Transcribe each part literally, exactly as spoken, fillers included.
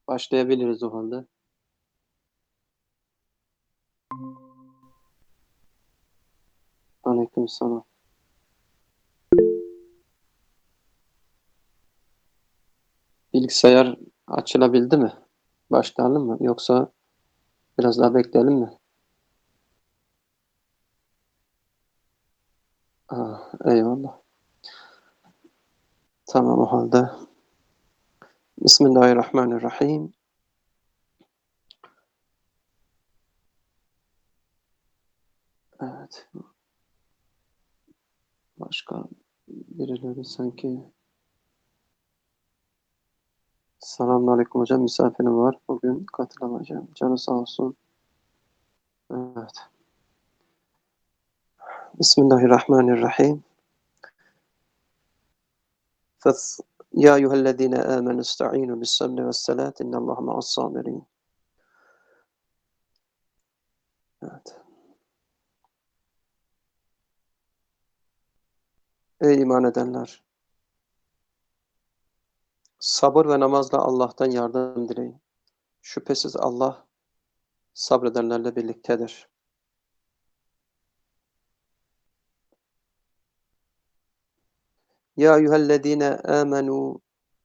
Başlayabiliriz o halde. Aleykümselam. Bilgisayar açılabildi mi? Başlayalım mı? Yoksa biraz daha bekleyelim mi? Ah, eyvallah. Tamam o halde. Bismillahirrahmanirrahim. Evet. Başka birileri sanki. Selamünaleyküm hocam. Misafirim var. Bugün katılamayacağım. Canı sağ olsun. Evet. Bismillahirrahmanirrahim. Fes Ya eyyühellezine amenu ista'inu bis sabri ves salat innallaha ma'as sabirin. Evet. Ey iman edenler! Sabır ve namazla Allah'tan yardım dileyin. Şüphesiz Allah sabredenlerle birliktedir. Ya eyyühellezine amenu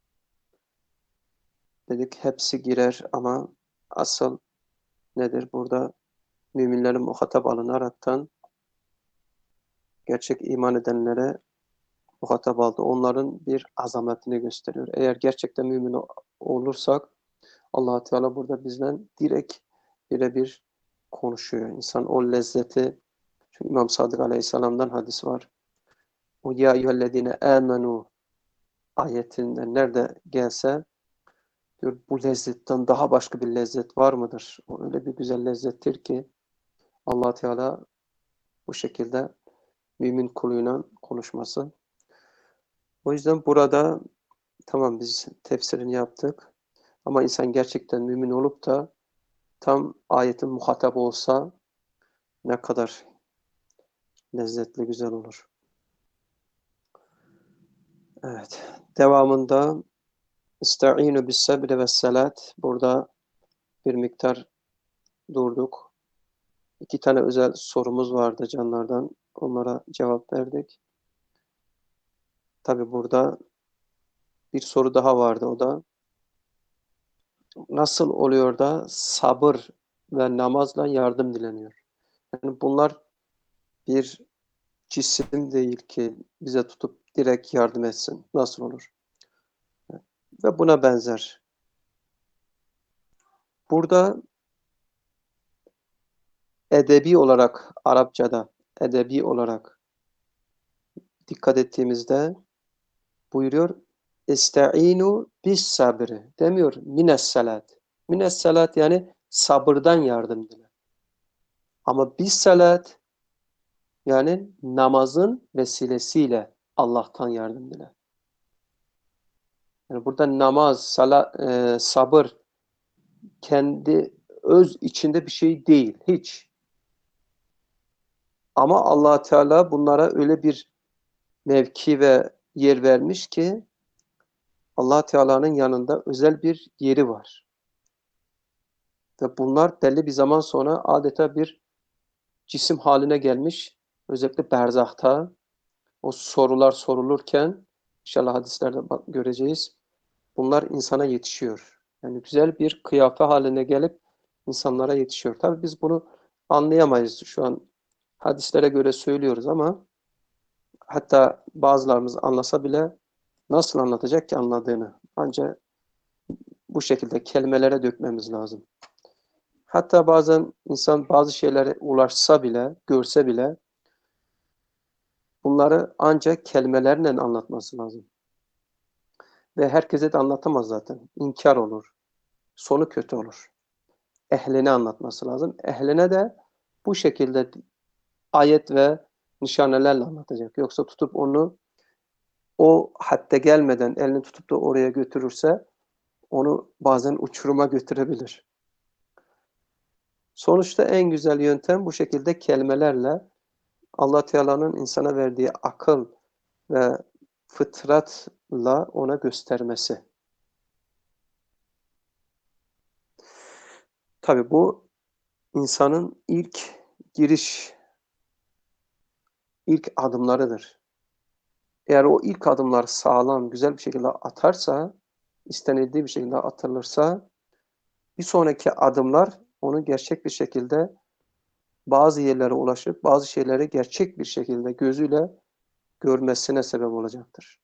dedik, hepsi girer ama asıl nedir? Burada müminlerin muhatap alınaraktan gerçek iman edenlere muhatap aldı. Onların bir azametini gösteriyor. Eğer gerçekten mümin olursak Allah Teala burada bizden direkt birebir konuşuyor. İnsan o lezzeti, çünkü İmam Sadık Aleyhisselam'dan hadis var. O ya eyyühellezine amenu ayetinde nerede gelse diyor, bu lezzetten daha başka bir lezzet var mıdır? O öyle bir güzel lezzettir ki Allah Teala bu şekilde mümin kuluyla konuşması. O yüzden burada tamam, biz tefsirini yaptık ama insan gerçekten mümin olup da tam ayetin muhatabı olsa ne kadar lezzetli, güzel olur. Evet. Devamında İsta'inu bis sabri ve salat. Burada bir miktar durduk. İki tane özel sorumuz vardı canlardan. Onlara cevap verdik. Tabi burada bir soru daha vardı, o da nasıl oluyor da sabır ve namazla yardım dileniyor? Yani bunlar bir cisim değil ki bize tutup direkt yardım etsin. Nasıl olur? Ve buna benzer. Burada edebi olarak, Arapçada edebi olarak dikkat ettiğimizde buyuruyor, "Esta'inu bis sabri." Demiyor, "Mines salat." Mines salat yani sabırdan yardım dile. Ama bis salat yani namazın vesilesiyle Allah'tan yardım dile. Yani burada namaz, salat, e, sabır kendi öz içinde bir şey değil, hiç. Ama Allah Teala bunlara öyle bir mevki ve yer vermiş ki Allah Teala'nın yanında özel bir yeri var. Ve bunlar belli bir zaman sonra adeta bir cisim haline gelmiş. Özellikle berzahta o sorular sorulurken inşallah hadislerde göreceğiz. Bunlar insana yetişiyor. Yani güzel bir kıyafe haline gelip insanlara yetişiyor. Tabii biz bunu anlayamayız şu an, hadislere göre söylüyoruz ama hatta bazılarımız anlasa bile nasıl anlatacak ki anladığını? Ancak bu şekilde kelimelere dökmemiz lazım. Hatta bazen insan bazı şeylere ulaşsa bile, görse bile bunları ancak kelimelerle anlatması lazım. Ve herkese de anlatamaz zaten. İnkar olur. Sonu kötü olur. Ehline anlatması lazım. Ehline de bu şekilde ayet ve nişanelerle anlatacak. Yoksa tutup onu o hadde gelmeden elini tutup da oraya götürürse onu bazen uçuruma götürebilir. Sonuçta en güzel yöntem bu şekilde kelimelerle Allah Teala'nın insana verdiği akıl ve fıtratla ona göstermesi. Tabii bu insanın ilk giriş, ilk adımlarıdır. Eğer o ilk adımlar sağlam, güzel bir şekilde atarsa, istenildiği bir şekilde atılırsa, bir sonraki adımlar onu gerçek bir şekilde bazı yerlere ulaşıp bazı şeyleri gerçek bir şekilde gözüyle görmesine sebep olacaktır.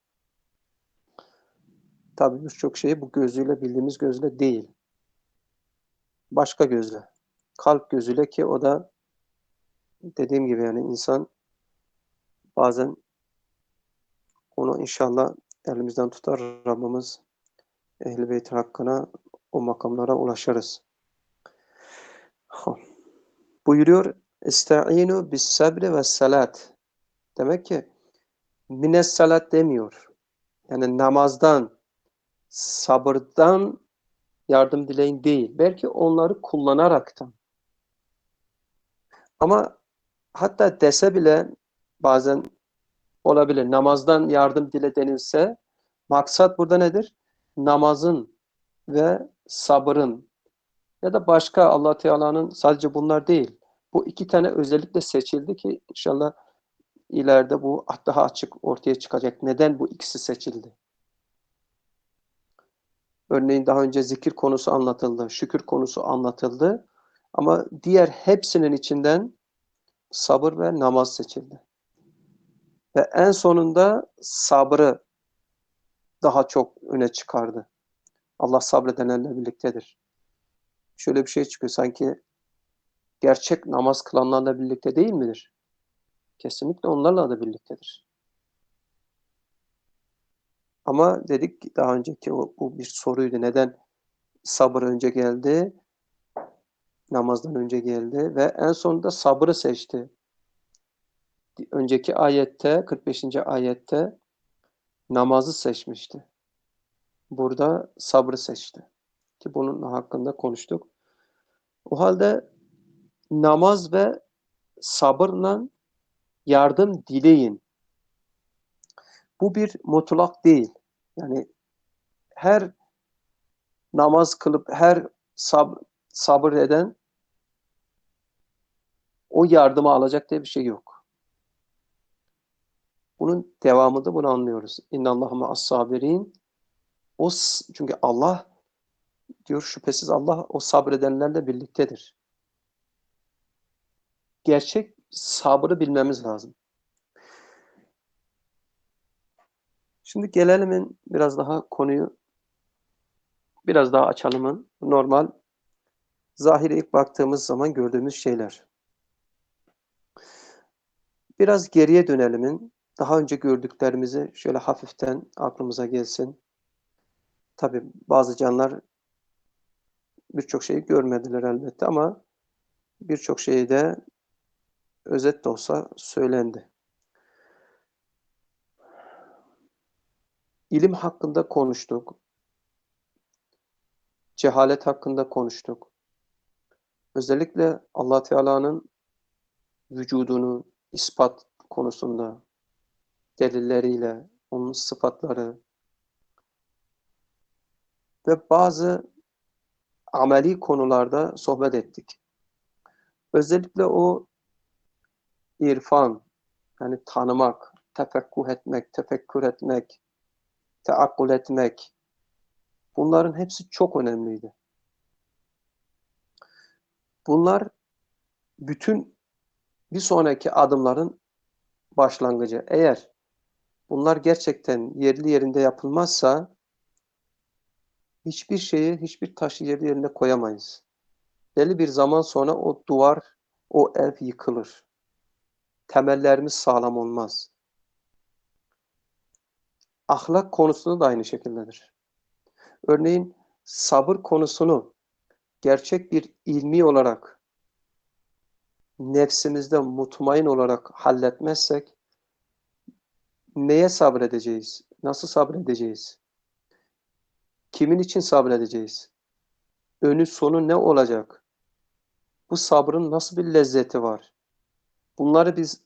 Tabii birçok şeyi bu gözüyle, bildiğimiz gözle değil. Başka gözle. Kalp gözüyle, ki o da dediğim gibi yani insan bazen onu inşallah elimizden tutar Rabbimiz, Ehl-i Beyt hakkına o makamlara ulaşırız. Buyuruyor, "Esta'inu bis sabri ve salat." Demek ki mines salat demiyor. Yani namazdan, sabırdan yardım dileyin değil. Belki onları kullanaraktan. Ama hatta dese bile bazen olabilir. Namazdan yardım dile denilse, maksat burada nedir? Namazın ve sabırın ya da başka, Allah Teala'nın sadece bunlar değil. Bu iki tane özellikle seçildi ki inşallah ileride bu daha açık ortaya çıkacak. Neden bu ikisi seçildi? Örneğin daha önce zikir konusu anlatıldı, şükür konusu anlatıldı. Ama diğer hepsinin içinden sabır ve namaz seçildi. Ve en sonunda sabrı daha çok öne çıkardı. Allah sabredenlerle birliktedir. Şöyle bir şey çıkıyor, sanki gerçek namaz kılanlarla birlikte değil midir? Kesinlikle onlarla da birliktedir. Ama dedik daha önceki o, bu bir soruydu. Neden sabır önce geldi, namazdan önce geldi ve en sonunda sabrı seçti. Önceki ayette, kırk beşinci ayette namazı seçmişti. Burada sabrı seçti. Ki bunun hakkında konuştuk. O halde namaz ve sabırla yardım dileyin. Bu bir mutlak değil. Yani her namaz kılıp her sab sabır eden o yardımı alacak diye bir şey yok. Bunun devamında bunu anlıyoruz. İnnallâhe ma'as-sabirin. O çünkü Allah diyor, şüphesiz Allah o sabredenlerle birliktedir. Gerçek sabrı bilmemiz lazım. Şimdi gelelim biraz daha konuyu biraz daha açalım. Normal zahire ilk baktığımız zaman gördüğümüz şeyler. Biraz geriye dönelim. Daha önce gördüklerimizi şöyle hafiften aklımıza gelsin. Tabii bazı canlar birçok şeyi görmediler elbette ama birçok şeyi de özet de olsa söylendi. İlim hakkında konuştuk. Cehalet hakkında konuştuk. Özellikle Allah Teala'nın vücudunu ispat konusunda delilleriyle, onun sıfatları ve bazı ameli konularda sohbet ettik. Özellikle o irfan, yani tanımak, tefekkuh etmek, tefekkür etmek, teakkul etmek, bunların hepsi çok önemliydi. Bunlar bütün bir sonraki adımların başlangıcı. Eğer bunlar gerçekten yerli yerinde yapılmazsa hiçbir şeyi, hiçbir taşı yerli yerine koyamayız. Belli bir zaman sonra o duvar, o ev yıkılır. Temellerimiz sağlam olmaz. Ahlak konusunda da aynı şekildedir. Örneğin sabır konusunu gerçek bir ilmi olarak nefsimizde mutmain olarak halletmezsek neye sabredeceğiz? Nasıl sabredeceğiz? Kimin için sabredeceğiz? Önü sonu ne olacak? Bu sabrın nasıl bir lezzeti var? Bunları biz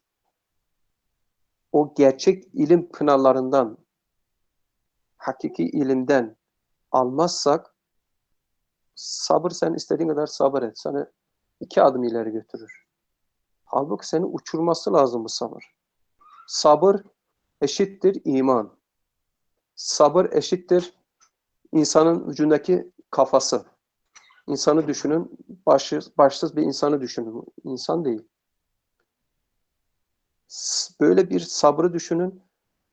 o gerçek ilim pınarlarından, hakiki ilimden almazsak Sabır, sen istediğin kadar sabır et. Seni iki adım ileri götürür. Halbuki seni uçurması lazım bu sabır. Sabır eşittir iman. Sabır eşittir insanın vücudundaki kafası. İnsanı düşünün, başsız, başsız bir insanı düşünün. İnsan değil. Böyle bir sabrı düşünün.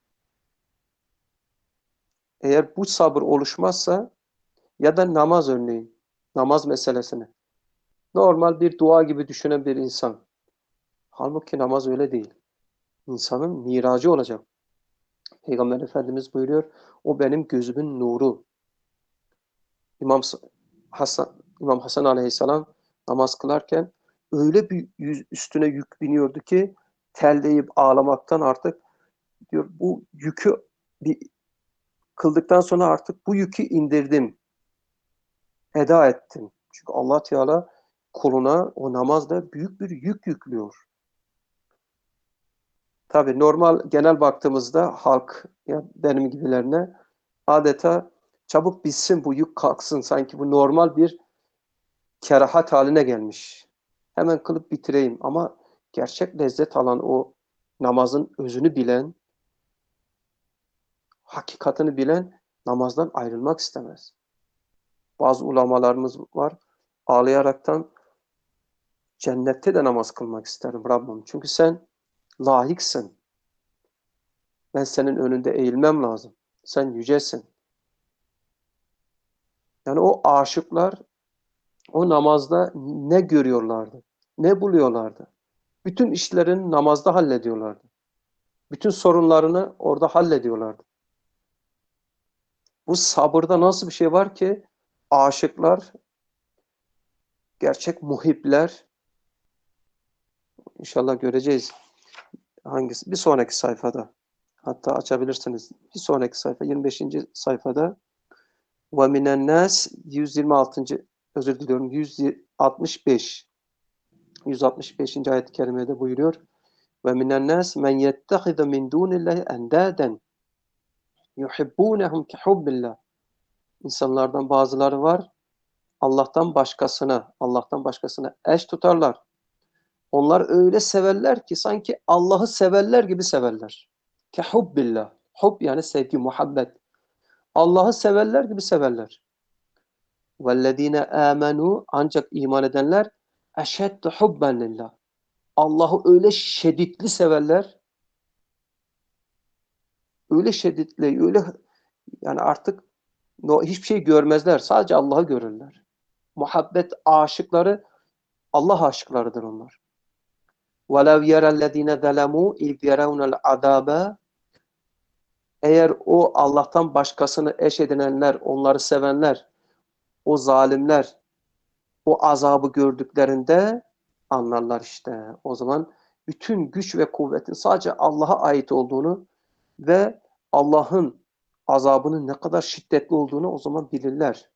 Eğer bu sabır oluşmazsa, ya da namaz örneğin, namaz meselesini normal bir dua gibi düşünen bir insan. Halbuki namaz öyle değil. İnsanın miracı olacak. Peygamber Efendimiz buyuruyor, o benim gözümün nuru. İmam Hasan, İmam Hasan Aleyhisselam namaz kılarken öyle bir yüz, üstüne yük biniyordu ki terleyip ağlamaktan artık diyor, bu yükü bir kıldıktan sonra artık bu yükü indirdim, eda ettim. Çünkü Allah Teala kuluna o namazda büyük bir yük yüklüyor. Tabii normal genel baktığımızda halk, ya benim gibilerine adeta çabuk bitsin bu yük, kalksın, sanki bu normal bir kerahat haline gelmiş. Hemen kılıp bitireyim, ama gerçek lezzet alan, o namazın özünü bilen, hakikatini bilen namazdan ayrılmak istemez. Bazı ulamalarımız var, ağlayaraktan cennette de namaz kılmak isterim Rabbim. Çünkü sen layıksın. Ben senin önünde eğilmem lazım. Sen yücesin. Yani o aşıklar o namazda ne görüyorlardı? Ne buluyorlardı? Bütün işlerini namazda hallediyorlardı. Bütün sorunlarını orada hallediyorlardı. Bu sabırda nasıl bir şey var ki aşıklar, gerçek muhipler, İnşallah göreceğiz hangisi. Bir sonraki sayfada. Hatta açabilirsiniz. Bir sonraki sayfa yirmi beşinci sayfada ve minen nas yüz yirmi altıncı özür diliyorum yüz altmış beş yüz altmış beşinci ayet-i kerimede buyuruyor. Ve minen nas men yettehizu min dunillahi endaden yuhibbunhum ki hubbillah. İnsanlardan bazıları var, Allah'tan başkasına, Allah'tan başkasına eş tutarlar. Onlar öyle severler ki sanki Allah'ı severler gibi severler. Ki hubbillah. Hub yani sevgi, muhabbet. Allah'ı severler gibi severler. Vellezine amenu, ancak iman edenler eşeddu hubben lillah. Allah'ı öyle şiddetli severler. Öyle şiddetli, öyle, yani artık no, hiçbir şey görmezler. Sadece Allah'ı görürler. Muhabbet aşıkları, Allah aşıklarıdır onlar. وَلَوْ يَرَى الَّذ۪ينَ ظَلَمُوا اِذْ يَرَوْنَ الْعَذَابَ. Eğer o Allah'tan başkasını eş edinenler, onları sevenler, o zalimler o azabı gördüklerinde anlarlar işte. O zaman bütün güç ve kuvvetin sadece Allah'a ait olduğunu ve Allah'ın azabının ne kadar şiddetli olduğunu o zaman bilirler.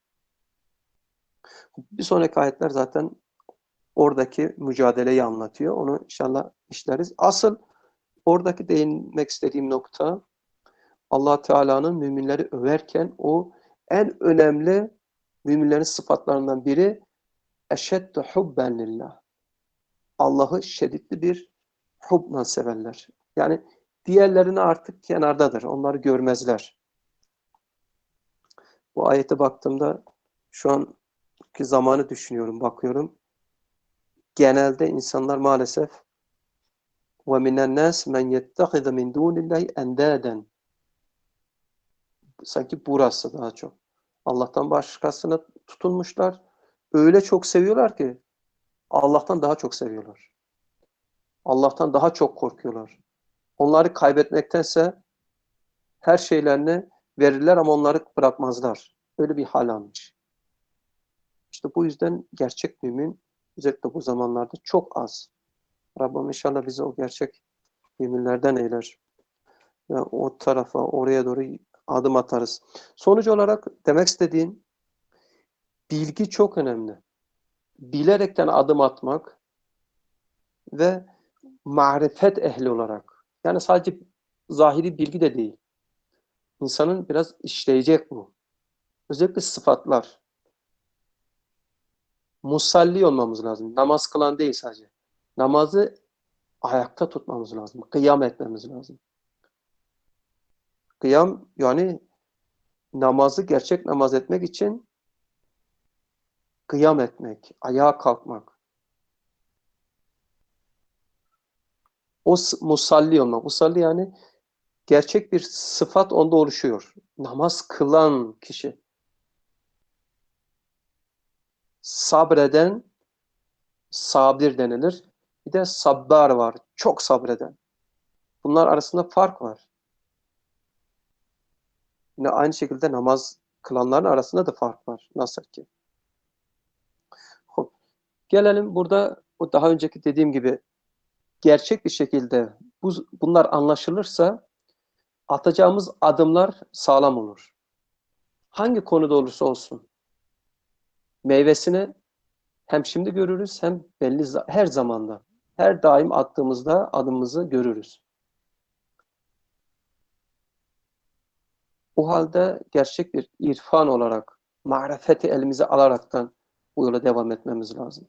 Bir sonraki ayetler zaten oradaki mücadeleyi anlatıyor. Onu inşallah işleriz. Asıl oradaki değinmek istediğim nokta, Allah Teala'nın müminleri överken o en önemli müminlerin sıfatlarından biri eşeddu hubben lillah. Allah'ı şiddetli bir hubla severler. Yani diğerlerini artık kenardadır. Onları görmezler. Bu ayete baktığımda şu anki zamanı düşünüyorum, bakıyorum. Genelde insanlar maalesef وَمِنَ النَّاسِ مَنْ يَتَّخِذَ مِنْ دُونِ اللّٰهِ اَنْدَادًا. Sanki burası daha çok. Allah'tan başkasına tutunmuşlar. Öyle çok seviyorlar ki Allah'tan daha çok seviyorlar. Allah'tan daha çok korkuyorlar. Onları kaybetmektense her şeylerini verirler ama onları bırakmazlar. Öyle bir hal almış. İşte bu yüzden gerçek mümin özellikle bu zamanlarda çok az. Rabbim inşallah bizi o gerçek müminlerden eyler. Yani o tarafa, oraya doğru adım atarız. Sonuç olarak demek istediğim, bilgi çok önemli. Bilerekten adım atmak ve marifet ehli olarak. Yani sadece zahiri bilgi de değil. İnsanın biraz işleyecek bu. Özellikle sıfatlar. musalli olmamız lazım. Namaz kılan değil sadece. Namazı ayakta tutmamız lazım. Kıyam etmemiz lazım. Kıyam yani namazı gerçek namaz etmek için kıyam etmek, ayağa kalkmak. O musalli olmak. Musalli yani gerçek bir sıfat onda oluşuyor. Namaz kılan kişi. Sabreden, sabir denilir. Bir de sabbar var. Çok sabreden. Bunlar arasında fark var. Yine aynı şekilde namaz kılanların arasında da fark var. Nasıl ki? Hop. Gelelim burada o daha önceki dediğim gibi gerçek bir şekilde bu, bunlar anlaşılırsa atacağımız adımlar sağlam olur. Hangi konuda olursa olsun. Meyvesini hem şimdi görürüz hem belli her zamanda. Her daim attığımızda adımımızı görürüz. O halde gerçek bir irfan olarak, marifeti elimize alaraktan bu yola devam etmemiz lazım.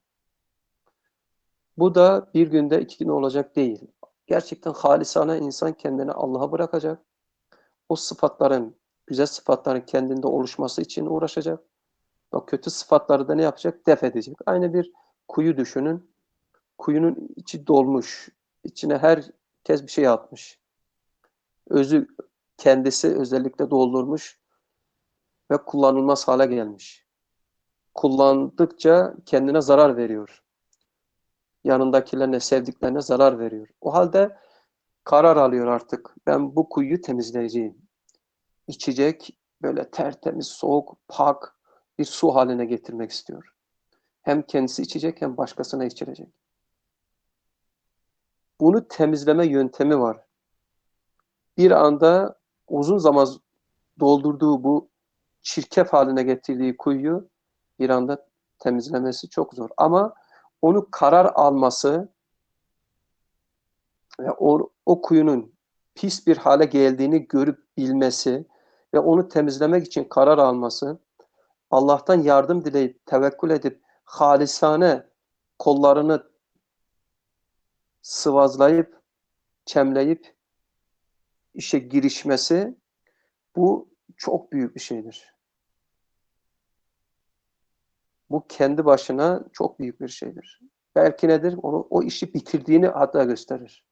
Bu da bir günde iki gün olacak değil. Gerçekten halisane insan kendini Allah'a bırakacak. O sıfatların, güzel sıfatların kendinde oluşması için uğraşacak. O kötü sıfatları da ne yapacak? Def edecek. Aynı bir kuyu düşünün. Kuyunun içi dolmuş. İçine herkes bir şey atmış. Özü kendisi özellikle doldurmuş ve kullanılmaz hale gelmiş. Kullandıkça kendine zarar veriyor. Yanındakilerine, sevdiklerine zarar veriyor. O halde karar alıyor artık. Ben bu kuyuyu temizleyeceğim. İçecek böyle tertemiz, soğuk, pak bir su haline getirmek istiyor. Hem kendisi içecek hem başkasına içirecek. Bunu temizleme yöntemi var. Bir anda uzun zaman doldurduğu bu çirkef haline getirdiği kuyuyu bir anda temizlemesi çok zor. Ama onu karar alması ve o, o kuyunun pis bir hale geldiğini görüp bilmesi ve onu temizlemek için karar alması, Allah'tan yardım dileyip, tevekkül edip, halisane kollarını sıvazlayıp, çemleyip işe girişmesi, bu çok büyük bir şeydir. Bu kendi başına çok büyük bir şeydir. Belki nedir? Onu, o işi bitirdiğini hatta gösterir.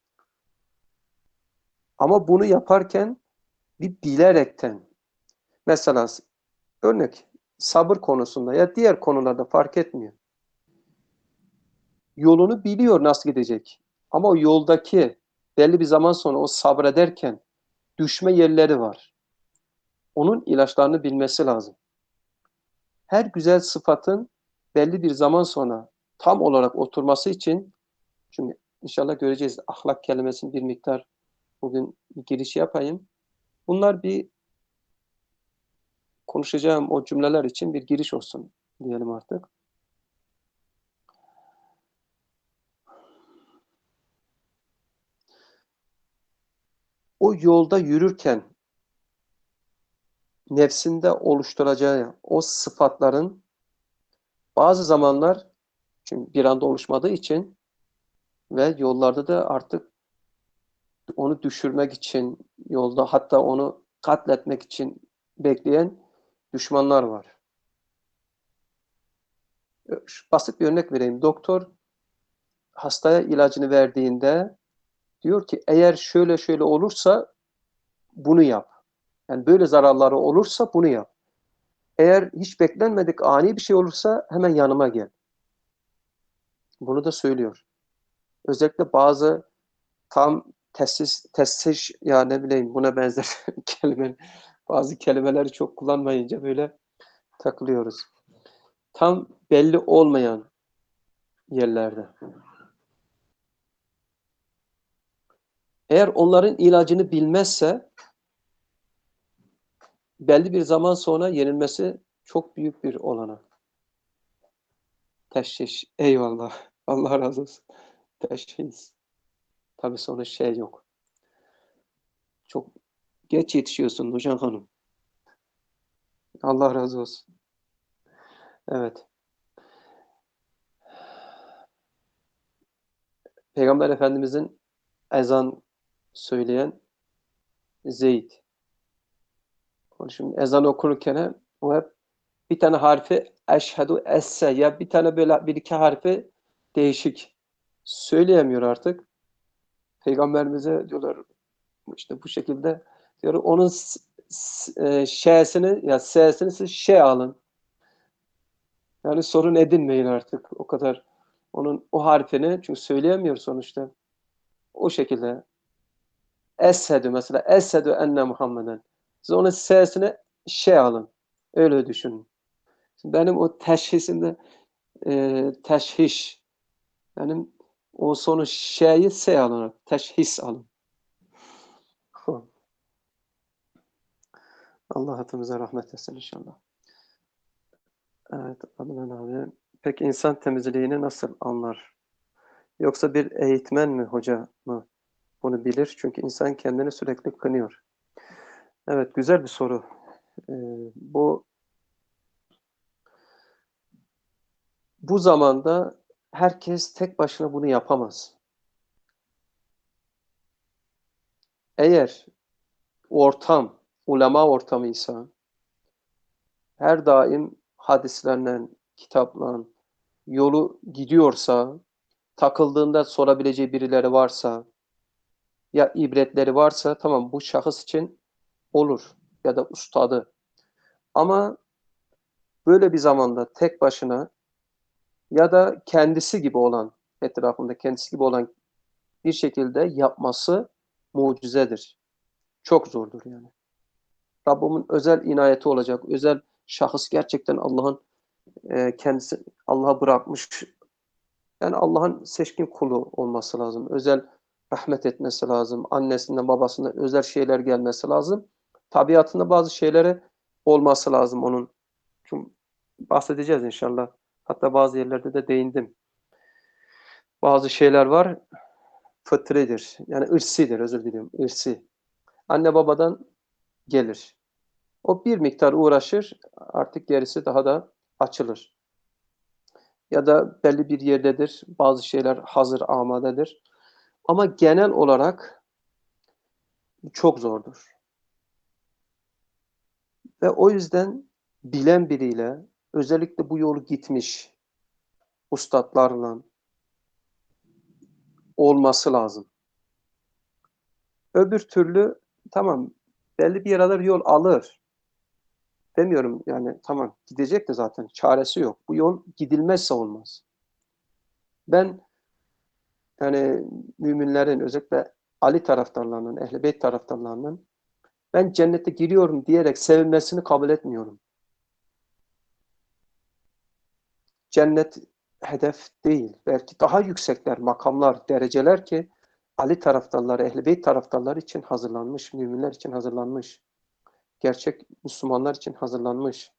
Ama bunu yaparken bir bilerekten, mesela örnek sabır konusunda ya diğer konularda fark etmiyor. Yolunu biliyor nasıl gidecek. Ama o yoldaki belli bir zaman sonra o sabrederken düşme yerleri var. Onun ilaçlarını bilmesi lazım. Her güzel sıfatın belli bir zaman sonra tam olarak oturması için, çünkü inşallah göreceğiz ahlak kelimesini bir miktar bugün bir giriş yapayım. Bunlar bir konuşacağım o cümleler için bir giriş olsun diyelim artık. O yolda yürürken nefsinde oluşturacağı o sıfatların bazı zamanlar, çünkü bir anda oluşmadığı için ve yollarda da artık onu düşürmek için, yolda hatta onu katletmek için bekleyen düşmanlar var. Basit bir örnek vereyim. Doktor hastaya ilacını verdiğinde diyor ki eğer şöyle şöyle olursa bunu yap. Yani böyle zararları olursa bunu yap. Eğer hiç beklenmedik ani bir şey olursa hemen yanıma gel. Bunu da söylüyor. Özellikle bazı tam tesis, tesis ya ne bileyim buna benzer kelime, bazı kelimeleri çok kullanmayınca böyle takılıyoruz. Tam belli olmayan yerlerde. Eğer onların ilacını bilmezse belli bir zaman sonra yenilmesi çok büyük bir olanak. Teşhis. Eyvallah. Allah razı olsun. Teşhis. Tabii sonra şey yok. Çok geç yetişiyorsun Nurcan Hanım. Allah razı olsun. Evet. Peygamber Efendimizin ezan söyleyen Zeyd. Şimdi ezan okurken o hep bir tane harfi eşhedü esse ya bir tane böyle bir iki harfi değişik söyleyemiyor artık. Peygamberimize diyorlar işte bu şekilde diyor onun e, ş'sini ya s'sini siz şey alın. Yani sorun edinmeyin artık o kadar onun o harfini çünkü söyleyemiyor sonuçta. O şekilde Eshedü mesela Eshedü enne Muhammeden. Siz onun s'sini şey alın. Öyle düşünün. Benim o teşhisimde e, teşhiş benim o sonu şeyi S alın. Teşhis alın. Allah hepimize rahmet etsin inşallah. Evet Adnan abi. Peki insan temizliğini nasıl anlar? Yoksa bir eğitmen mi hoca mı bunu bilir? Çünkü insan kendini sürekli kınıyor. Evet güzel bir soru. Ee, bu bu zamanda herkes tek başına bunu yapamaz. Eğer ortam, ulema ortamıysa, her daim hadislerle, kitapla yolu gidiyorsa, takıldığında sorabileceği birileri varsa, ya ibretleri varsa tamam bu şahıs için olur ya da ustadı. Ama böyle bir zamanda tek başına ya da kendisi gibi olan, etrafında kendisi gibi olan bir şekilde yapması mucizedir. Çok zordur yani. Rabbimin özel inayeti olacak. Özel şahıs gerçekten Allah'ın e, kendisi Allah'a bırakmış. Yani Allah'ın seçkin kulu olması lazım. Özel rahmet etmesi lazım. Annesinden babasından özel şeyler gelmesi lazım. Tabiatında bazı şeyleri olması lazım onun. Çünkü bahsedeceğiz inşallah. Hatta bazı yerlerde de değindim. Bazı şeyler var fıtridir. Yani ırsidir özür diliyorum. Irsi. Anne babadan gelir. O bir miktar uğraşır artık gerisi daha da açılır. Ya da belli bir yerdedir. Bazı şeyler hazır amadedir. Ama genel olarak çok zordur. Ve o yüzden bilen biriyle özellikle bu yolu gitmiş ustalarla olması lazım. Öbür türlü tamam belli bir yere yol alır. Demiyorum yani tamam gidecek de zaten çaresi yok. Bu yol gidilmezse olmaz. Ben yani müminlerin özellikle Ali taraftarlarının, Ehl-i Beyt taraftarlarının ben cennete giriyorum diyerek sevinmesini kabul etmiyorum. Cennet hedef değil. Belki daha yüksekler, makamlar, dereceler ki Ali taraftarları, Ehl-i Beyt taraftarları için hazırlanmış, müminler için hazırlanmış. Gerçek Müslümanlar için hazırlanmış.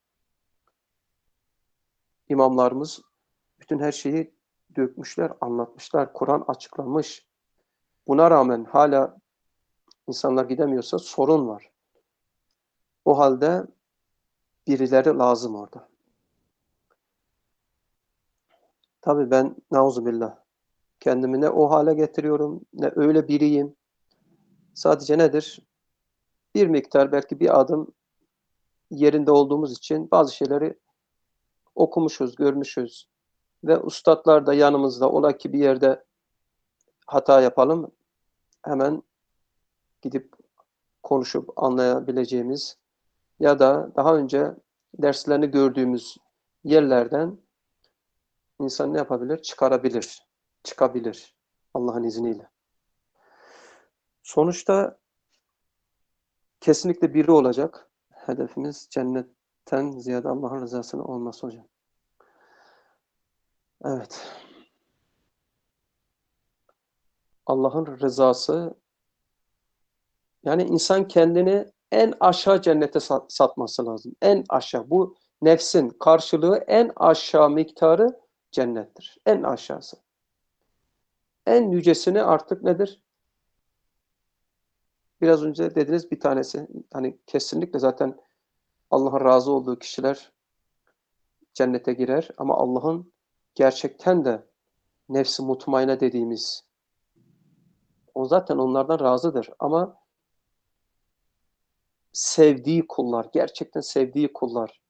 İmamlarımız bütün her şeyi dökmüşler, anlatmışlar. Kur'an açıklamış. Buna rağmen hala insanlar gidemiyorsa sorun var. O halde birileri lazım orada. Tabii ben nauzubillah kendimi ne o hale getiriyorum ne öyle biriyim. Sadece nedir? Bir miktar belki bir adım yerinde olduğumuz için bazı şeyleri okumuşuz, görmüşüz. Ve ustadlar da yanımızda ola ki bir yerde hata yapalım hemen gidip konuşup anlayabileceğimiz ya da daha önce derslerini gördüğümüz yerlerden insan ne yapabilir? Çıkarabilir, çıkabilir Allah'ın izniyle. Sonuçta kesinlikle biri olacak. Hedefimiz cennetten ziyade Allah'ın rızasının olması hocam. Evet. Allah'ın rızası yani insan kendini en aşağı cennete satması lazım. En aşağı. Bu nefsin karşılığı en aşağı miktarı cennettir. En aşağısı. En yücesini artık nedir? Biraz önce dediniz bir tanesi. Hani kesinlikle zaten Allah'ın razı olduğu kişiler cennete girer. Ama Allah'ın gerçekten de nefsi mutmainne dediğimiz O zaten onlardan razıdır ama sevdiği kullar, gerçekten sevdiği kullar.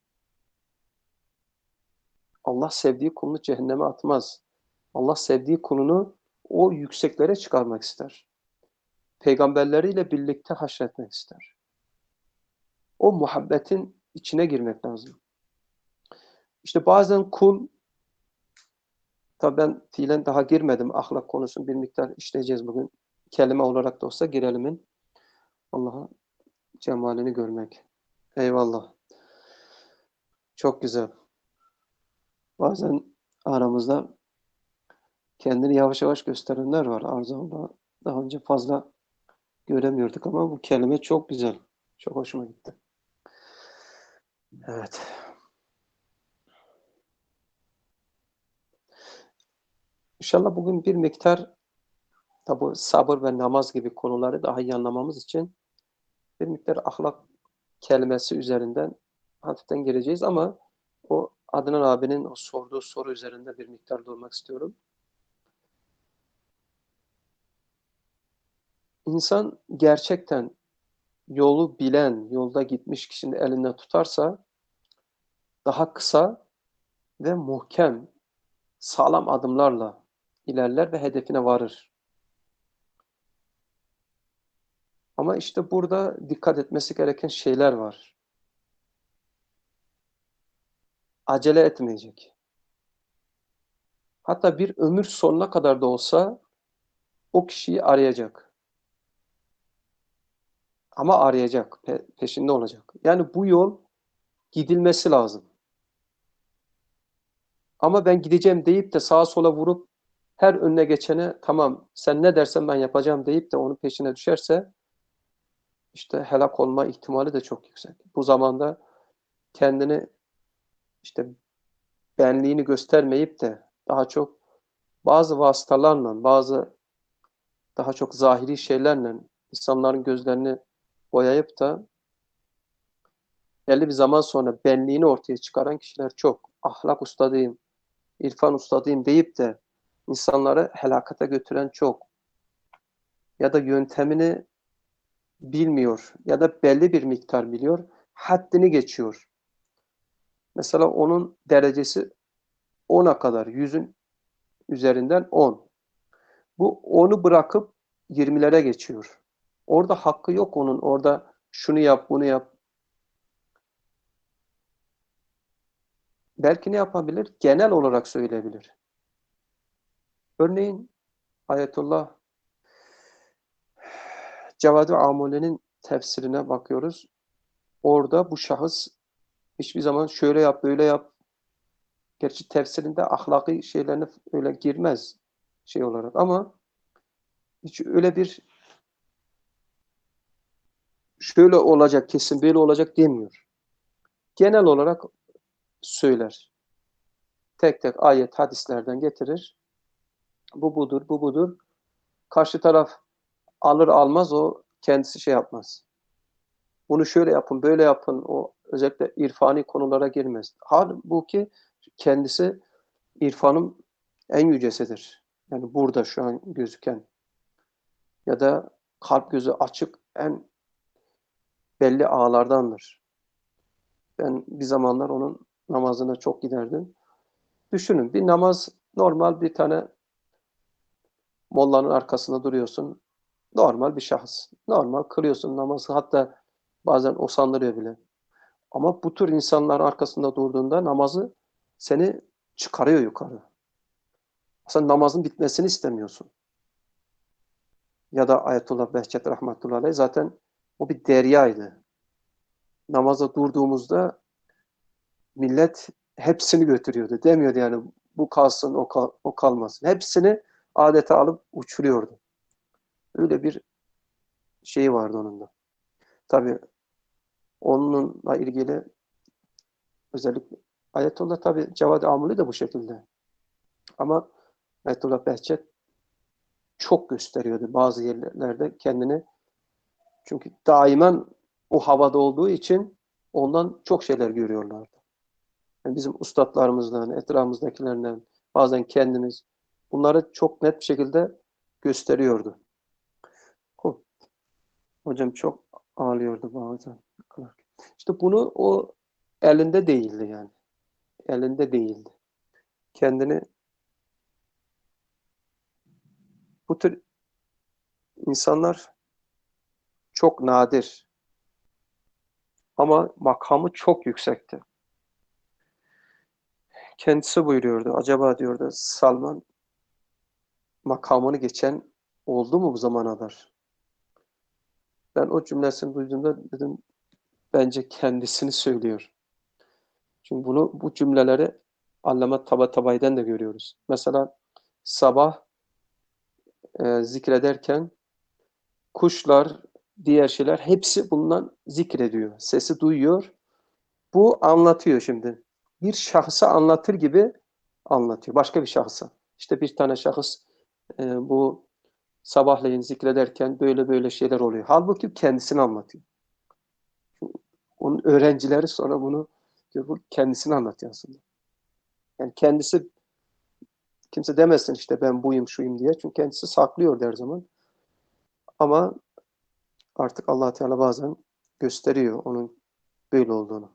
Allah sevdiği kulunu cehenneme atmaz. Allah sevdiği kulunu o yükseklere çıkarmak ister. Peygamberleriyle birlikte haşretmek ister. O muhabbetin içine girmek lazım. İşte bazen kul, tabii ben fiilen daha girmedim, ahlak konusunu bir miktar işleyeceğiz bugün. Kelime olarak da olsa girelimin. Allah'ın cemalini görmek. Eyvallah. Çok güzel. Bazen aramızda kendini yavaş yavaş gösterenler var. Arzumda daha önce fazla göremiyorduk ama bu kelime çok güzel. Çok hoşuma gitti. Evet. İnşallah bugün bir miktar tabi sabır ve namaz gibi konuları daha iyi anlamamız için bir miktar ahlak kelimesi üzerinden hafiften gireceğiz ama o Adnan abinin o sorduğu soru üzerinde bir miktar durmak istiyorum. İnsan gerçekten yolu bilen, yolda gitmiş kişinin elinden tutarsa daha kısa ve muhkem, sağlam adımlarla ilerler ve hedefine varır. Ama işte burada dikkat etmesi gereken şeyler var. Acele etmeyecek. Hatta bir ömür sonuna kadar da olsa o kişiyi arayacak. Ama arayacak, pe peşinde olacak. Yani bu yol gidilmesi lazım. Ama ben gideceğim deyip de sağa sola vurup her önüne geçene tamam sen ne dersen ben yapacağım deyip de onun peşine düşerse işte helak olma ihtimali de çok yüksek. Bu zamanda kendini işte benliğini göstermeyip de daha çok bazı vasıtalarla, bazı daha çok zahiri şeylerle insanların gözlerini boyayıp da belli bir zaman sonra benliğini ortaya çıkaran kişiler çok. Ahlak ustadıyım, irfan ustadıyım deyip de insanları helakata götüren çok. Ya da yöntemini bilmiyor ya da belli bir miktar biliyor, haddini geçiyor. Mesela onun derecesi ona kadar, yüzün üzerinden on. Bu onu bırakıp yirmilere geçiyor. Orada hakkı yok onun. Orada şunu yap, bunu yap. Belki ne yapabilir? Genel olarak söyleyebilir. Örneğin Ayetullah Cevad-ı Amule'nin tefsirine bakıyoruz. Orada bu şahıs hiçbir zaman şöyle yap, böyle yap. Gerçi tefsirinde ahlaki şeylerine öyle girmez şey olarak ama hiç öyle bir şöyle olacak kesin böyle olacak demiyor. Genel olarak söyler. Tek tek ayet hadislerden getirir. Bu budur, bu budur. Karşı taraf alır almaz o kendisi şey yapmaz. Bunu şöyle yapın, böyle yapın. O özellikle irfani konulara girmez. Halbuki kendisi irfanın en yücesidir. Yani burada şu an gözüken ya da kalp gözü açık en belli ağlardandır. Ben bir zamanlar onun namazına çok giderdim. Düşünün bir namaz normal bir tane mollanın arkasında duruyorsun. Normal bir şahıs. Normal kılıyorsun namazı. Hatta bazen usandırıyor bile. Ama bu tür insanların arkasında durduğunda namazı seni çıkarıyor yukarı. Sen namazın bitmesini istemiyorsun. Ya da Ayetullah Behçet Rahmetullahi Aleyh zaten o bir deryaydı. Namaza durduğumuzda millet hepsini götürüyordu. Demiyordu yani bu kalsın, o, kal o kalmasın. Hepsini adeta alıp uçuruyordu. Öyle bir şey vardı onun da. Tabii onunla ilgili özellikle Ayetullah tabii Cevad-ı Amuli de bu şekilde. Ama Ayetullah Behçet çok gösteriyordu bazı yerlerde kendini. Çünkü daimen o havada olduğu için ondan çok şeyler görüyorlardı. Yani bizim ustadlarımızdan, etrafımızdakilerinden, bazen kendimiz bunları çok net bir şekilde gösteriyordu. Hocam çok ağlıyordu bazen. İşte bunu o elinde değildi yani. Elinde değildi. Kendini bu tür insanlar çok nadir ama makamı çok yüksekti. Kendisi buyuruyordu. Acaba diyordu Salman makamını geçen oldu mu bu zamana kadar? Ben o cümlesini duyduğumda dedim bence kendisini söylüyor. Çünkü bunu bu cümleleri Allame Tabatabay'dan da görüyoruz. Mesela sabah e, zikrederken kuşlar, diğer şeyler hepsi bundan zikrediyor. Sesi duyuyor. Bu anlatıyor şimdi. Bir şahsa anlatır gibi anlatıyor. Başka bir şahsa. İşte bir tane şahıs e, bu sabahleyin zikrederken böyle böyle şeyler oluyor. Halbuki kendisini anlatıyor. Onun öğrencileri sonra bunu diyor, bu kendisini anlatıyor aslında. Yani kendisi kimse demesin işte ben buyum şuyum diye. Çünkü kendisi saklıyor her zaman. Ama artık Allah Teala bazen gösteriyor onun böyle olduğunu.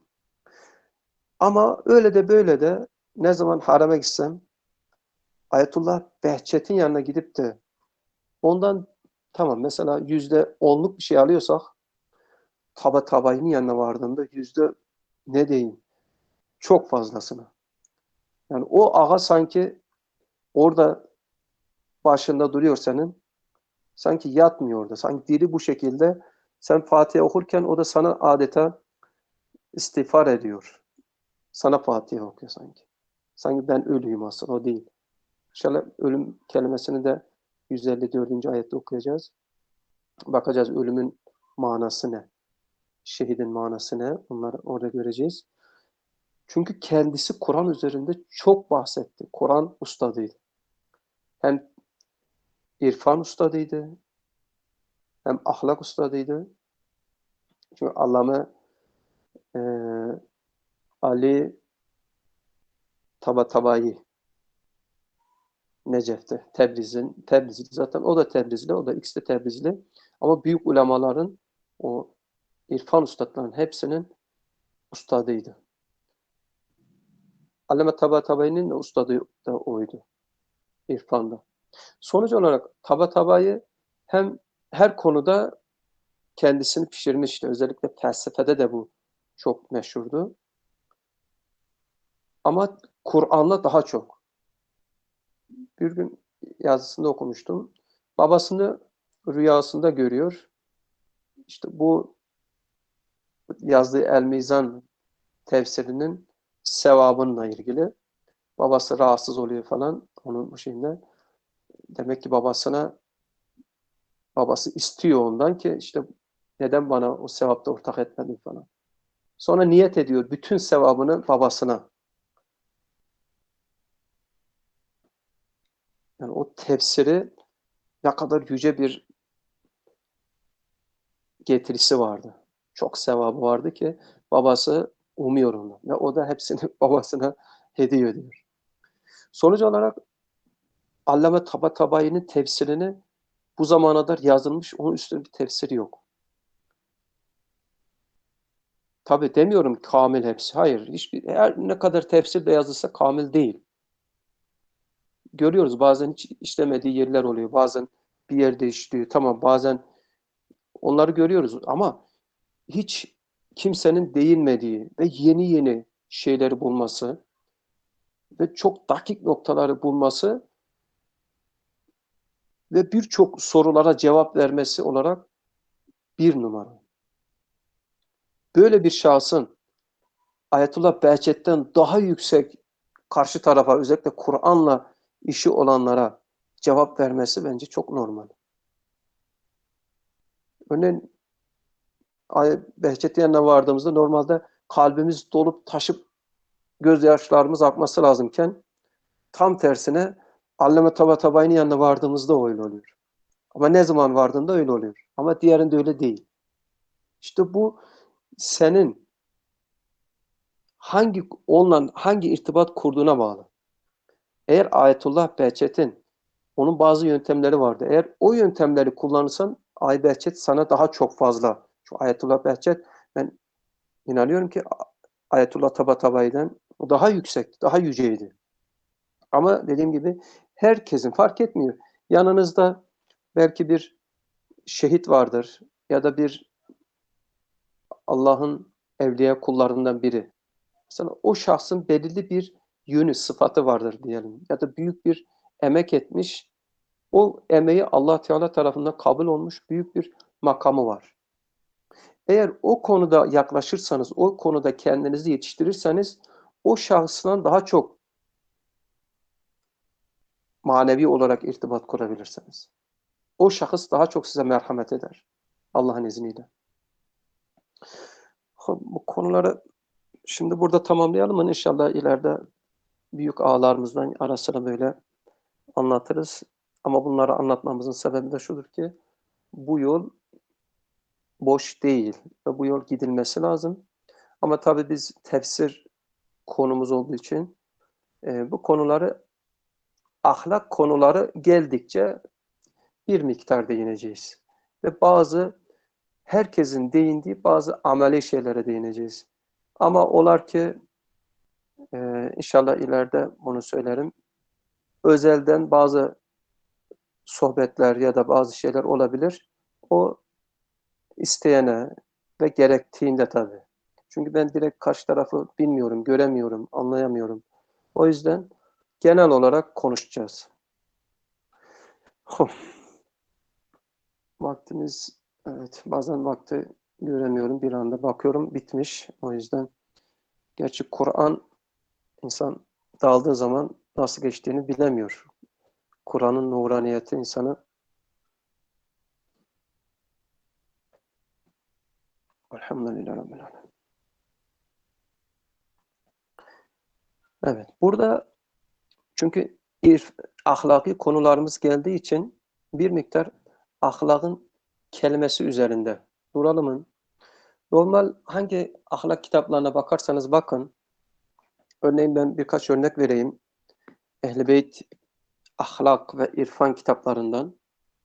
Ama öyle de böyle de ne zaman hareme gitsem Ayetullah Behçet'in yanına gidip de ondan tamam mesela yüzde onluk bir şey alıyorsak Tabatabayı'nın yanına vardığımda yüzde ne diyeyim çok fazlasını. Yani o ağa sanki orada başında duruyor senin. Sanki yatmıyor orada. Sanki dili bu şekilde sen Fatiha okurken o da sana adeta istiğfar ediyor. Sana Fatiha okuyor sanki. Sanki ben ölüyüm aslında o değil. İnşallah ölüm kelimesini de yüz elli dördüncü ayette okuyacağız. Bakacağız ölümün manası ne? Şehidin manası ne? Onları orada göreceğiz. Çünkü kendisi Kur'an üzerinde çok bahsetti. Kur'an ustadıydı. Hem irfan ustadıydı, hem ahlak ustadıydı. Çünkü Allame e, Ali Tabatabai Necef'te, Tebriz'in, Tebrizli zaten o da Tebrizli, o da ikisi de Tebrizli. Ama büyük ulemaların, o irfan ustadlarının hepsinin ustadıydı. Allame Tabatabai'nin de ustadı da oydu, irfanda. Sonuç olarak Tabatabai hem her konuda kendisini pişirmişti. Özellikle felsefede de bu çok meşhurdu. Ama Kur'an'la daha çok. Bir gün yazısında okumuştum. Babasını rüyasında görüyor. İşte bu yazdığı El Mizan tefsirinin sevabınla ilgili. Babası rahatsız oluyor falan onun bu şeyinden. Demek ki babasına babası istiyor ondan ki işte neden bana o sevapta ortak etmedin falan. Sonra niyet ediyor bütün sevabını babasına. Yani o tefsiri ne kadar yüce bir getirisi vardı. Çok sevabı vardı ki babası umuyor onu. Ve o da hepsini babasına hediye ediyor. Sonuç olarak Allame Tabatabayi'nin tefsirini bu zamana kadar yazılmış, onun üstüne bir tefsiri yok. Tabii demiyorum kamil hepsi. Hayır. Hiçbir, her ne kadar tefsir de yazılsa kamil değil. Görüyoruz bazen hiç işlemediği yerler oluyor. Bazen bir yerde işliyor. Tamam bazen onları görüyoruz ama hiç kimsenin değinmediği ve yeni yeni şeyleri bulması ve çok dakik noktaları bulması ve birçok sorulara cevap vermesi olarak bir numara. Böyle bir şahsın Ayetullah Behçet'ten daha yüksek karşı tarafa özellikle Kur'an'la işi olanlara cevap vermesi bence çok normal. Örneğin Behçet'in yanına vardığımızda normalde kalbimiz dolup taşıp gözyaşlarımız akması lazımken tam tersine Allame Tabatabayi'nin yanına vardığımızda öyle oluyor. Ama ne zaman vardığında öyle oluyor. Ama diğerinde öyle değil. İşte bu senin hangi onunla hangi irtibat kurduğuna bağlı. Eğer Ayetullah Behçet'in onun bazı yöntemleri vardı. Eğer o yöntemleri kullanırsan Ay Behçet sana daha çok fazla. Şu Ayetullah Behçet, ben inanıyorum ki Ayetullah Tabatabayi'den daha yüksek, daha yüceydi. Ama dediğim gibi herkesin, fark etmiyor. Yanınızda belki bir şehit vardır ya da bir Allah'ın evliya kullarından biri. Mesela o şahsın belirli bir yönü, sıfatı vardır diyelim. Ya da büyük bir emek etmiş. O emeği Allah Teala tarafından kabul olmuş büyük bir makamı var. Eğer o konuda yaklaşırsanız, o konuda kendinizi yetiştirirseniz o şahsından daha çok manevi olarak irtibat kurabilirsiniz. O şahıs daha çok size merhamet eder. Allah'ın izniyle. Bu konuları şimdi burada tamamlayalım mı? İnşallah ileride büyük ağalarımızdan ara sıra böyle anlatırız. Ama bunları anlatmamızın sebebi de şudur ki bu yol boş değil ve bu yol gidilmesi lazım. Ama tabii biz tefsir konumuz olduğu için e, bu konuları, ahlak konuları geldikçe bir miktar değineceğiz. Ve bazı herkesin değindiği bazı ameli şeylere değineceğiz. Ama olar ki e, inşallah ileride bunu söylerim. Özelden bazı sohbetler ya da bazı şeyler olabilir. O isteyene ve gerektiğinde tabii. Çünkü ben direkt karşı tarafı bilmiyorum, göremiyorum, anlayamıyorum. O yüzden genel olarak konuşacağız. Vaktimiz, evet, bazen vakti göremiyorum. Bir anda bakıyorum bitmiş. O yüzden gerçi Kur'an, insan daldığı zaman nasıl geçtiğini bilemiyor. Kur'an'ın nuraniyeti insanı elhamdülillah Rabbil alemin. Evet, burada çünkü irf, ahlaki konularımız geldiği için bir miktar ahlakın kelimesi üzerinde duralım. Normal hangi ahlak kitaplarına bakarsanız bakın, örneğin ben birkaç örnek vereyim. Ehl-i Beyt ahlak ve irfan kitaplarından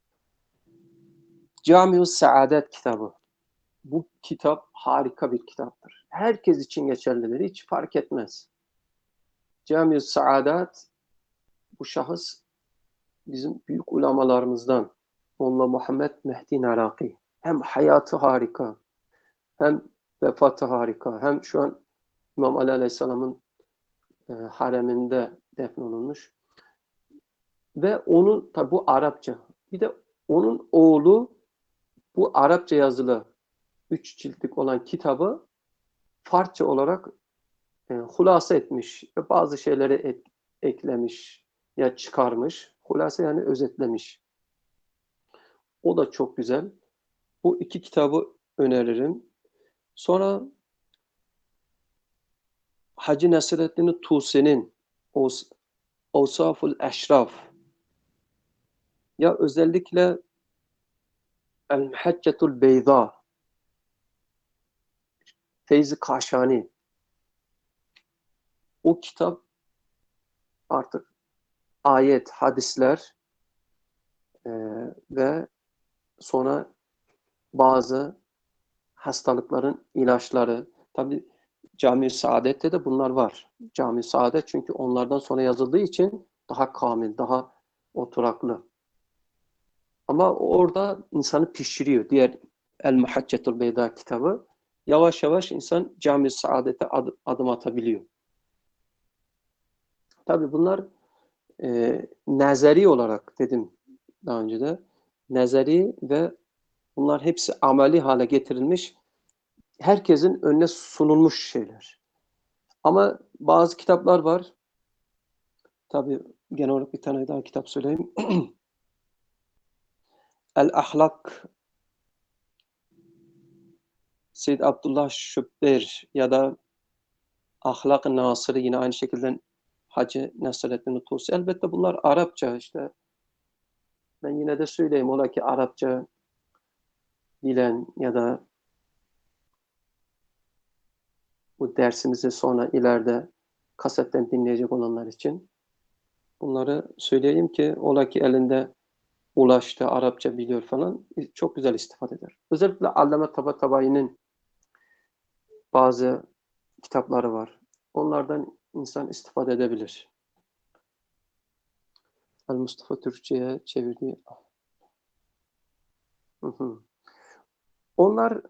Camiu Saadet kitabı. Bu kitap harika bir kitaptır. Herkes için geçerlidir. Hiç fark etmez. Camiu Saadet, bu şahıs bizim büyük ulamalarımızdan Molla Muhammed Mehdi Naraki. Hem hayatı harika, hem vefatı harika, hem şu an İmam Ali Aleyhisselam'ın e, hareminde defnolunmuş. Ve onun, tabi bu Arapça. Bir de onun oğlu bu Arapça yazılı üç ciltlik olan kitabı Farsça olarak e, hulasa etmiş. Bazı şeyleri et, eklemiş ya çıkarmış. Hulasa yani özetlemiş. O da çok güzel. Bu iki kitabı öneririm. Sonra Hacı Nasreddin Tusi'nin Osaful Eşraf, ya özellikle El-Muhaccetul Beyza, Feyzi Kaşani, o kitap artık ayet, hadisler e, ve sonra bazı hastalıkların ilaçları. Tabi Cami-i Saadet'te de bunlar var. Cami-i Saadet çünkü onlardan sonra yazıldığı için daha kamil, daha oturaklı. Ama orada insanı pişiriyor. Diğer El-Muhaccetul Beyda kitabı yavaş yavaş insan Cami-i Saadet'e ad, adım atabiliyor. Tabi bunlar e, nezeri olarak dedim daha önce de. Nezeri ve bunlar hepsi ameli hale getirilmiş, herkesin önüne sunulmuş şeyler. Ama bazı kitaplar var. Tabii genel olarak bir tane daha kitap söyleyeyim. El-Ahlak, Seyyid Abdullah Şübber ya da Ahlak-ı Nasır'ı yine aynı şekilde Hacı Nasreddin Tusi. Elbette bunlar Arapça işte. Ben yine de söyleyeyim, ola ki Arapça bilen ya da bu dersimizi sonra ileride kasetten dinleyecek olanlar için bunları söyleyeyim ki ola ki elinde ulaştı, Arapça biliyor falan, çok güzel istifade eder. Özellikle Allame Tabatabayi'nin bazı kitapları var. Onlardan insan istifade edebilir. El-Mustafa Türkçe'ye çevirdiği. Hı hı. Onlar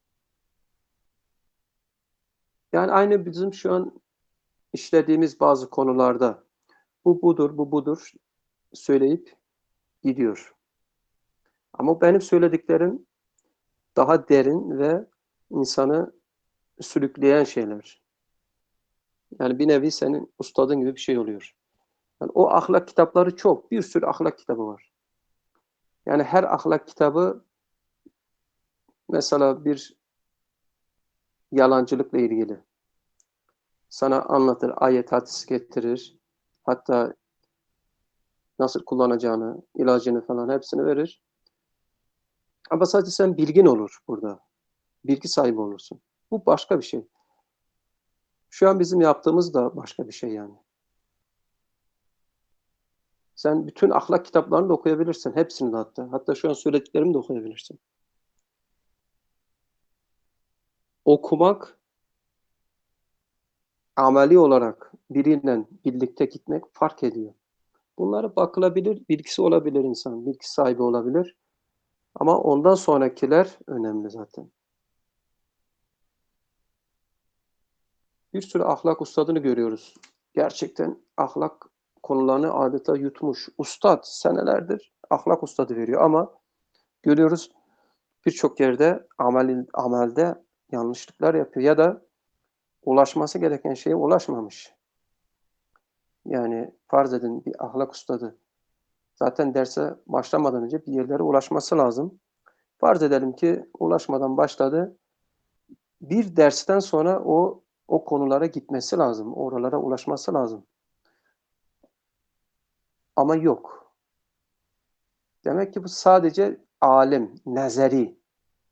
yani aynı bizim şu an işlediğimiz bazı konularda bu budur, bu budur söyleyip gidiyor. Ama benim söylediklerim daha derin ve insanı sürükleyen şeyler. Yani bir nevi senin ustadın gibi bir şey oluyor. Yani o ahlak kitapları çok. Bir sürü ahlak kitabı var. Yani her ahlak kitabı mesela bir yalancılıkla ilgili sana anlatır, ayet hadis getirir. Hatta nasıl kullanacağını, ilacını falan hepsini verir. Ama sadece sen bilgin olur burada. Bilgi sahibi olursun. Bu başka bir şey. Şu an bizim yaptığımız da başka bir şey yani. Sen bütün ahlak kitaplarını da okuyabilirsin. Hepsini de hatta. Hatta şu an söylediklerimi de okuyabilirsin. Okumak, ameli olarak biriyle birlikte gitmek fark ediyor. Bunlara bakılabilir, bilgisi olabilir insan, bilgi sahibi olabilir. Ama ondan sonrakiler önemli zaten. Bir sürü ahlak ustadını görüyoruz. Gerçekten ahlak konularını adeta yutmuş. Ustad senelerdir ahlak ustadı veriyor ama görüyoruz birçok yerde amel, amelde yanlışlıklar yapıyor ya da ulaşması gereken şeye ulaşmamış. Yani farz edin bir ahlak ustadı zaten derse başlamadan önce bir yerlere ulaşması lazım. Farz edelim ki ulaşmadan başladı. Bir dersten sonra o o konulara gitmesi lazım. Oralara ulaşması lazım. Ama yok. Demek ki bu sadece alim, nezeri.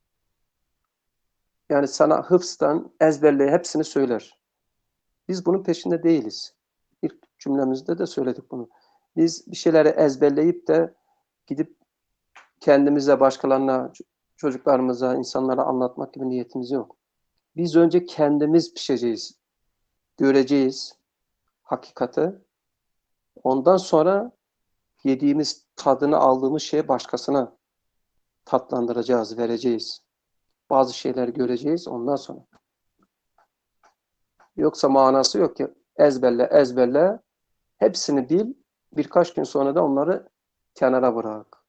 Yani sana hıfzdan, ezberleye hepsini söyler. Biz bunun peşinde değiliz. İlk cümlemizde de söyledik bunu. Biz bir şeyleri ezberleyip de gidip kendimize, başkalarına, çocuklarımıza, insanlara anlatmak gibi niyetimiz yok. Biz önce kendimiz pişeceğiz, göreceğiz hakikati. Ondan sonra yediğimiz, tadını aldığımız şeye başkasına tatlandıracağız, vereceğiz. Bazı şeyler göreceğiz ondan sonra. Yoksa manası yok ki ezberle, ezberle, hepsini bil, birkaç gün sonra da onları kenara bırak.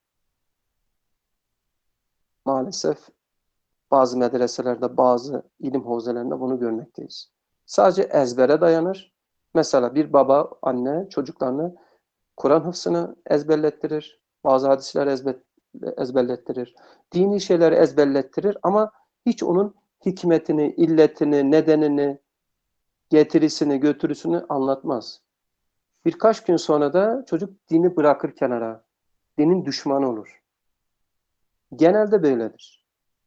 Maalesef bazı medreselerde, bazı ilim havzelerinde bunu görmekteyiz. Sadece ezbere dayanır. Mesela bir baba, anne çocuklarını Kur'an hıfzını ezberlettirir. Bazı hadisler ezber, ezberlettirir. Dini şeyleri ezberlettirir ama hiç onun hikmetini, illetini, nedenini, getirisini, götürüsünü anlatmaz. Birkaç gün sonra da çocuk dini bırakır kenara. Dinin düşmanı olur. Genelde böyledir.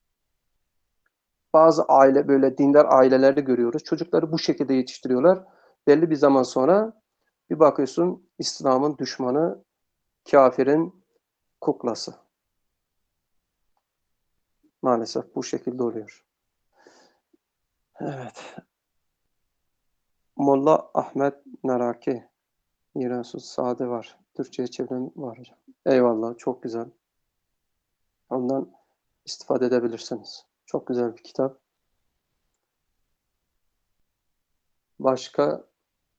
Bazı aile böyle dindar ailelerde görüyoruz. Çocukları bu şekilde yetiştiriyorlar. Belli bir zaman sonra bir bakıyorsun İslam'ın düşmanı, kafirin kuklası. Maalesef bu şekilde oluyor. Evet. Molla Ahmet Naraki, Mirasus Sade var. Türkçe'ye çeviren var hocam. Eyvallah, çok güzel. Ondan istifade edebilirsiniz. Çok güzel bir kitap. Başka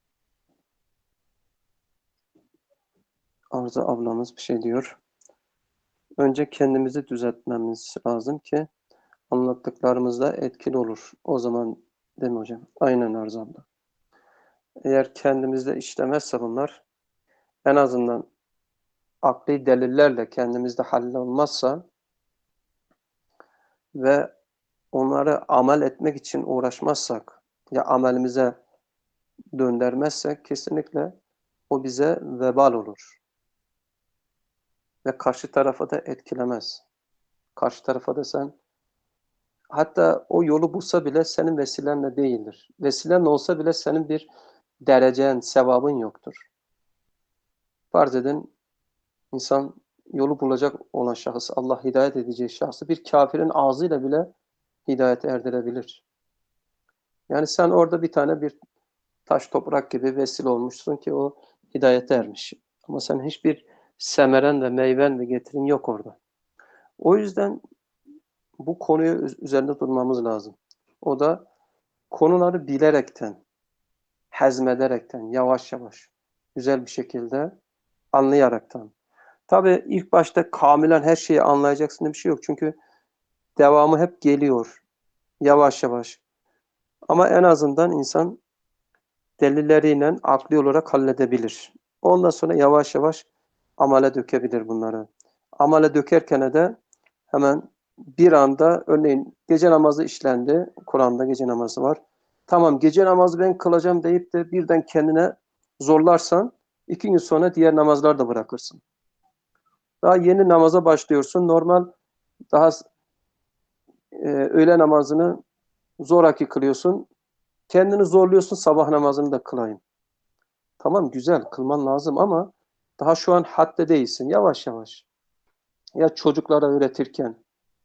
Arzu ablamız bir şey diyor. Önce kendimizi düzeltmemiz lazım ki anlattıklarımızda etkili olur. O zaman değil mi hocam? Aynen Arzu abla. Eğer kendimizde işlemezse bunlar en azından akli delillerle kendimizde hallolmazsa ve onları amel etmek için uğraşmazsak ya amelimize döndürmezsek kesinlikle o bize vebal olur. Ve karşı tarafa da etkilemez. Karşı tarafa da sen hatta o yolu bulsa bile senin vesilenle değildir. Vesilen olsa bile senin bir derecen, sevabın yoktur. Farz edin insan yolu bulacak olan şahıs, Allah hidayet edeceği şahsı bir kafirin ağzıyla bile hidayete erdirebilir. Yani sen orada bir tane bir taş toprak gibi vesile olmuşsun ki o hidayete ermiş. Ama sen hiçbir semeren ve meyven ve getirin yok orada. O yüzden bu konuyu üzerinde durmamız lazım. O da konuları bilerekten, hazmederekten, yavaş yavaş, güzel bir şekilde anlayaraktan. Tabii ilk başta kamilen her şeyi anlayacaksın diye bir şey yok. Çünkü devamı hep geliyor. Yavaş yavaş. Ama en azından insan delilleriyle akli olarak halledebilir. Ondan sonra yavaş yavaş amale dökebilir bunları. Amale dökerken de hemen bir anda örneğin gece namazı işlendi. Kur'an'da gece namazı var. Tamam gece namazı ben kılacağım deyip de birden kendine zorlarsan iki gün sonra diğer namazları da bırakırsın. Daha yeni namaza başlıyorsun. Normal daha e, öğle namazını zoraki kılıyorsun. Kendini zorluyorsun sabah namazını da kılayım. Tamam güzel kılman lazım ama daha şu an hadde değilsin. Yavaş yavaş. Ya çocuklara öğretirken.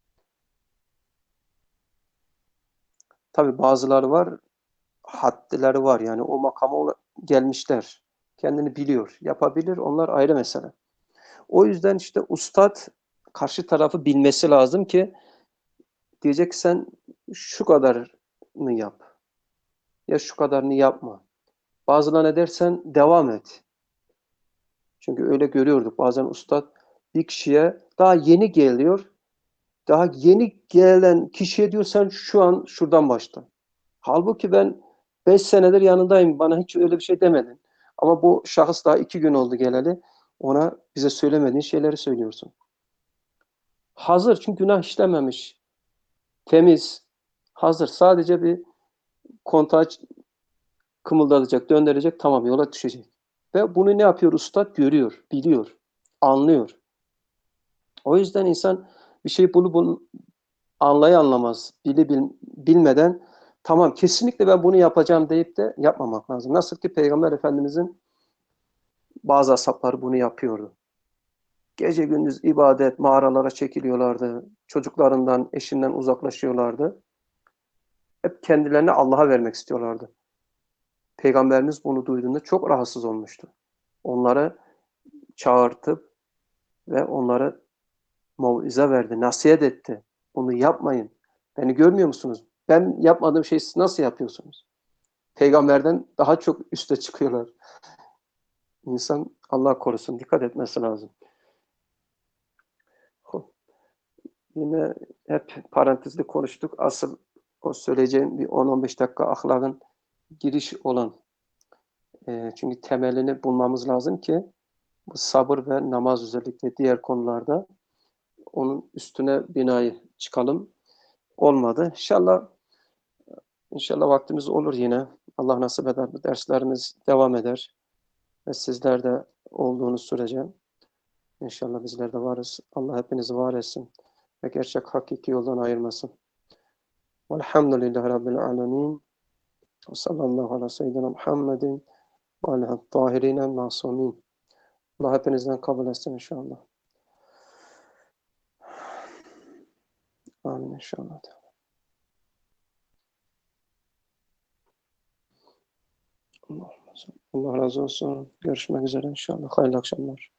Tabii bazıları var haddileri var yani o makama gelmişler. Kendini biliyor. Yapabilir. Onlar ayrı mesele. O yüzden işte ustad karşı tarafı bilmesi lazım ki diyecek sen şu kadarını yap. Ya şu kadarını yapma. Bazılarına dersen devam et. Çünkü öyle görüyorduk. Bazen ustad bir kişiye daha yeni geliyor. Daha yeni gelen kişiye diyor sen şu an şuradan başla. Halbuki ben beş senedir yanındayım. Bana hiç öyle bir şey demedin. Ama bu şahıs daha iki gün oldu geleli. Ona bize söylemediğin şeyleri söylüyorsun. Hazır çünkü günah işlememiş. Temiz. Hazır. Sadece bir kontağı kımıldatacak, döndürecek. Tamam yola düşecek. Ve bunu ne yapıyor ustad? Görüyor, biliyor, anlıyor. O yüzden insan bir şey bunu, bunu anlay anlamaz, bili bil, bilmeden tamam kesinlikle ben bunu yapacağım deyip de yapmamak lazım. Nasıl ki Peygamber Efendimizin bazı ashabları bunu yapıyordu. Gece gündüz ibadet, mağaralara çekiliyorlardı. Çocuklarından, eşinden uzaklaşıyorlardı. Hep kendilerini Allah'a vermek istiyorlardı. Peygamberimiz bunu duyduğunda çok rahatsız olmuştu. Onları çağırtıp ve onları mauize verdi, nasihat etti. Bunu yapmayın. Beni görmüyor musunuz? Ben yapmadığım şeyi siz nasıl yapıyorsunuz? Peygamberden daha çok üste çıkıyorlar. İnsan Allah korusun dikkat etmesi lazım. Yine hep parantezde konuştuk. Asıl o söyleyeceğim bir on on beş dakika ahlakın giriş olan. E, çünkü temelini bulmamız lazım ki bu sabır ve namaz özellikle diğer konularda onun üstüne binayı çıkalım. Olmadı. İnşallah İnşallah vaktimiz olur yine. Allah nasip eder. Bu derslerimiz devam eder. Ve sizler de olduğunuz sürece inşallah bizler de varız. Allah hepinizi var etsin. Ve gerçek hakiki yoldan ayırmasın. Velhamdülillahi Rabbil alemin. Ve sallallahu ala seyyidina Muhammedin ve ala tahirine masumin. Allah hepinizden kabul etsin inşallah. Amin inşallah. Allah, Allah razı olsun. Görüşmek üzere inşallah. Hayırlı akşamlar.